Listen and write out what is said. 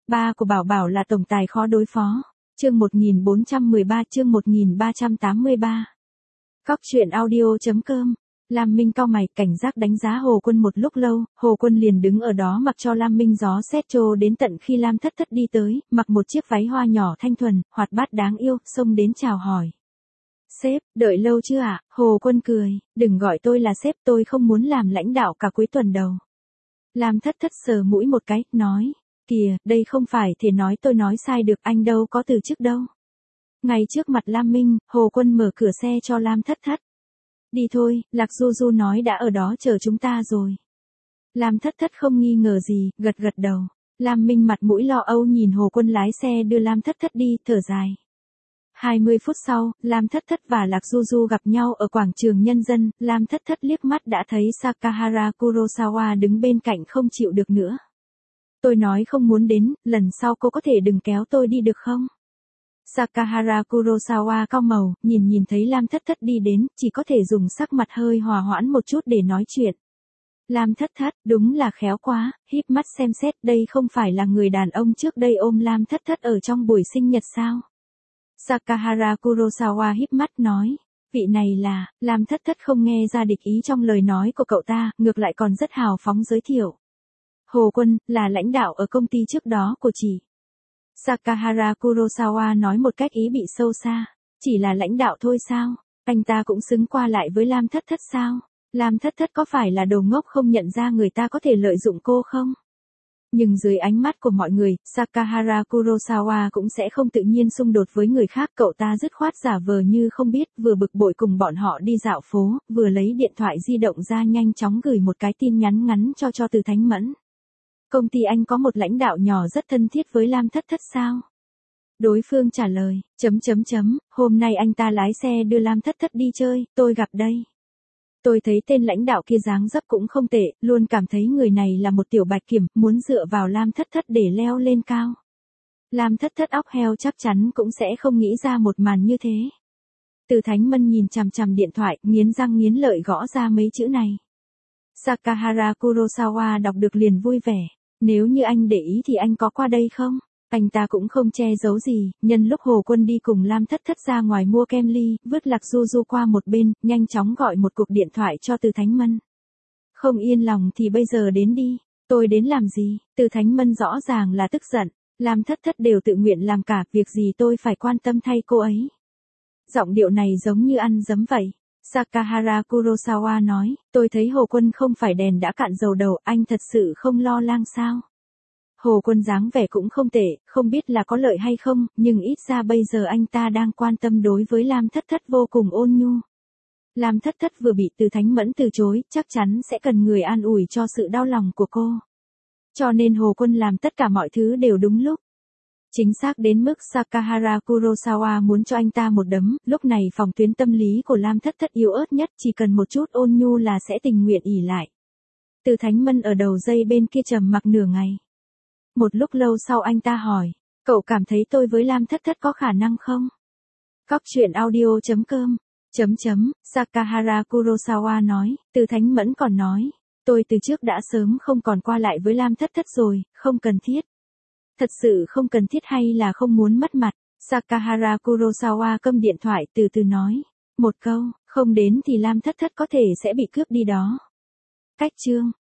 Ba của Bảo Bảo là tổng tài khó đối phó. Chương 1413, chương 1383. Cóc truyện audio.com. Lam Minh cau mày, cảnh giác đánh giá Hồ Quân một lúc lâu, Hồ Quân liền đứng ở đó mặc cho Lam Minh gió xét trô đến tận khi Lam Thất Thất đi tới, mặc một chiếc váy hoa nhỏ thanh thuần, hoạt bát đáng yêu, xông đến chào hỏi. Sếp, đợi lâu chưa ạ? Hồ Quân cười, đừng gọi tôi là sếp, tôi không muốn làm lãnh đạo cả cuối tuần đầu. Lam Thất Thất sờ mũi một cái, nói, kìa, đây không phải thể nói tôi nói sai được, anh đâu có từ chức đâu. Ngay trước mặt Lam Minh, Hồ Quân mở cửa xe cho Lam Thất Thất. Đi thôi, Lạc Du Du nói đã ở đó chờ chúng ta rồi. Lam Thất Thất không nghi ngờ gì, gật gật đầu. Lam Minh mặt mũi lo âu nhìn Hồ Quân lái xe đưa Lam Thất Thất đi, thở dài. 20 phút sau, Lam Thất Thất và Lạc Du Du gặp nhau ở quảng trường nhân dân, Lam Thất Thất liếc mắt đã thấy Sakahara Kurosawa đứng bên cạnh không chịu được nữa. Tôi nói không muốn đến, lần sau cô có thể đừng kéo tôi đi được không? Sakahara Kurosawa cau màu, nhìn thấy Lam Thất Thất đi đến, chỉ có thể dùng sắc mặt hơi hòa hoãn một chút để nói chuyện. Lam Thất Thất, đúng là khéo quá, híp mắt xem xét, đây không phải là người đàn ông trước đây ôm Lam Thất Thất ở trong buổi sinh nhật sao? Sakahara Kurosawa híp mắt nói, vị này là, Lam Thất Thất không nghe ra địch ý trong lời nói của cậu ta, ngược lại còn rất hào phóng giới thiệu. Hồ Quân, là lãnh đạo ở công ty trước đó của chị. Sakahara Kurosawa nói một cách ý bị sâu xa, chỉ là lãnh đạo thôi sao, anh ta cũng xứng qua lại với Lam Thất Thất sao, Lam Thất Thất có phải là đồ ngốc không nhận ra người ta có thể lợi dụng cô không? Nhưng dưới ánh mắt của mọi người, Sakahara Kurosawa cũng sẽ không tự nhiên xung đột với người khác, cậu ta dứt khoát giả vờ như không biết, vừa bực bội cùng bọn họ đi dạo phố, vừa lấy điện thoại di động ra nhanh chóng gửi một cái tin nhắn ngắn cho Từ Thánh Mẫn. Công ty anh có một lãnh đạo nhỏ rất thân thiết với Lam Thất Thất sao? Đối phương trả lời, hôm nay anh ta lái xe đưa Lam Thất Thất đi chơi, tôi gặp đây. Tôi thấy tên lãnh đạo kia dáng dấp cũng không tệ, luôn cảm thấy người này là một tiểu bạch kiểm, muốn dựa vào Lam Thất Thất để leo lên cao. Lam Thất Thất óc heo chắc chắn cũng sẽ không nghĩ ra một màn như thế. Từ Thánh Mân nhìn chằm chằm điện thoại, nghiến răng nghiến lợi gõ ra mấy chữ này. Sakahara Kurosawa đọc được liền vui vẻ. Nếu như anh để ý thì anh có qua đây không? Anh ta cũng không che giấu gì, nhân lúc Hồ Quân đi cùng Lam Thất Thất ra ngoài mua kem ly, vứt Lạc Du Du qua một bên, nhanh chóng gọi một cuộc điện thoại cho Từ Thánh Mân. Không yên lòng thì bây giờ đến đi, tôi đến làm gì? Từ Thánh Mân rõ ràng là tức giận, Lam Thất Thất đều tự nguyện làm cả, việc gì tôi phải quan tâm thay cô ấy. Giọng điệu này giống như ăn dấm vậy. Sakahara Kurosawa nói, tôi thấy Hồ Quân không phải đèn đã cạn dầu đầu, anh thật sự không lo lang sao? Hồ Quân dáng vẻ cũng không tệ, không biết là có lợi hay không, nhưng ít ra bây giờ anh ta đang quan tâm đối với Lam Thất Thất vô cùng ôn nhu. Lam Thất Thất vừa bị Từ Thánh Mẫn từ chối, chắc chắn sẽ cần người an ủi cho sự đau lòng của cô. Cho nên Hồ Quân làm tất cả mọi thứ đều đúng lúc. Chính xác đến mức Sakahara Kurosawa muốn cho anh ta một đấm, lúc này phòng tuyến tâm lý của Lam Thất Thất yếu ớt nhất, chỉ cần một chút ôn nhu là sẽ tình nguyện ỷ lại. Từ Thánh Mân ở đầu dây bên kia trầm mặc nửa ngày. Một lúc lâu sau anh ta hỏi, cậu cảm thấy tôi với Lam Thất Thất có khả năng không? Cóc truyện audio.com. Sakahara Kurosawa nói, Từ Thánh Mẫn còn nói, tôi từ trước đã sớm không còn qua lại với Lam Thất Thất rồi, không cần thiết. Thật sự không cần thiết hay là không muốn mất mặt? Sakahara Kurosawa câm điện thoại từ từ nói, một câu, không đến thì Lam Thất Thất có thể sẽ bị cướp đi đó. Cách chương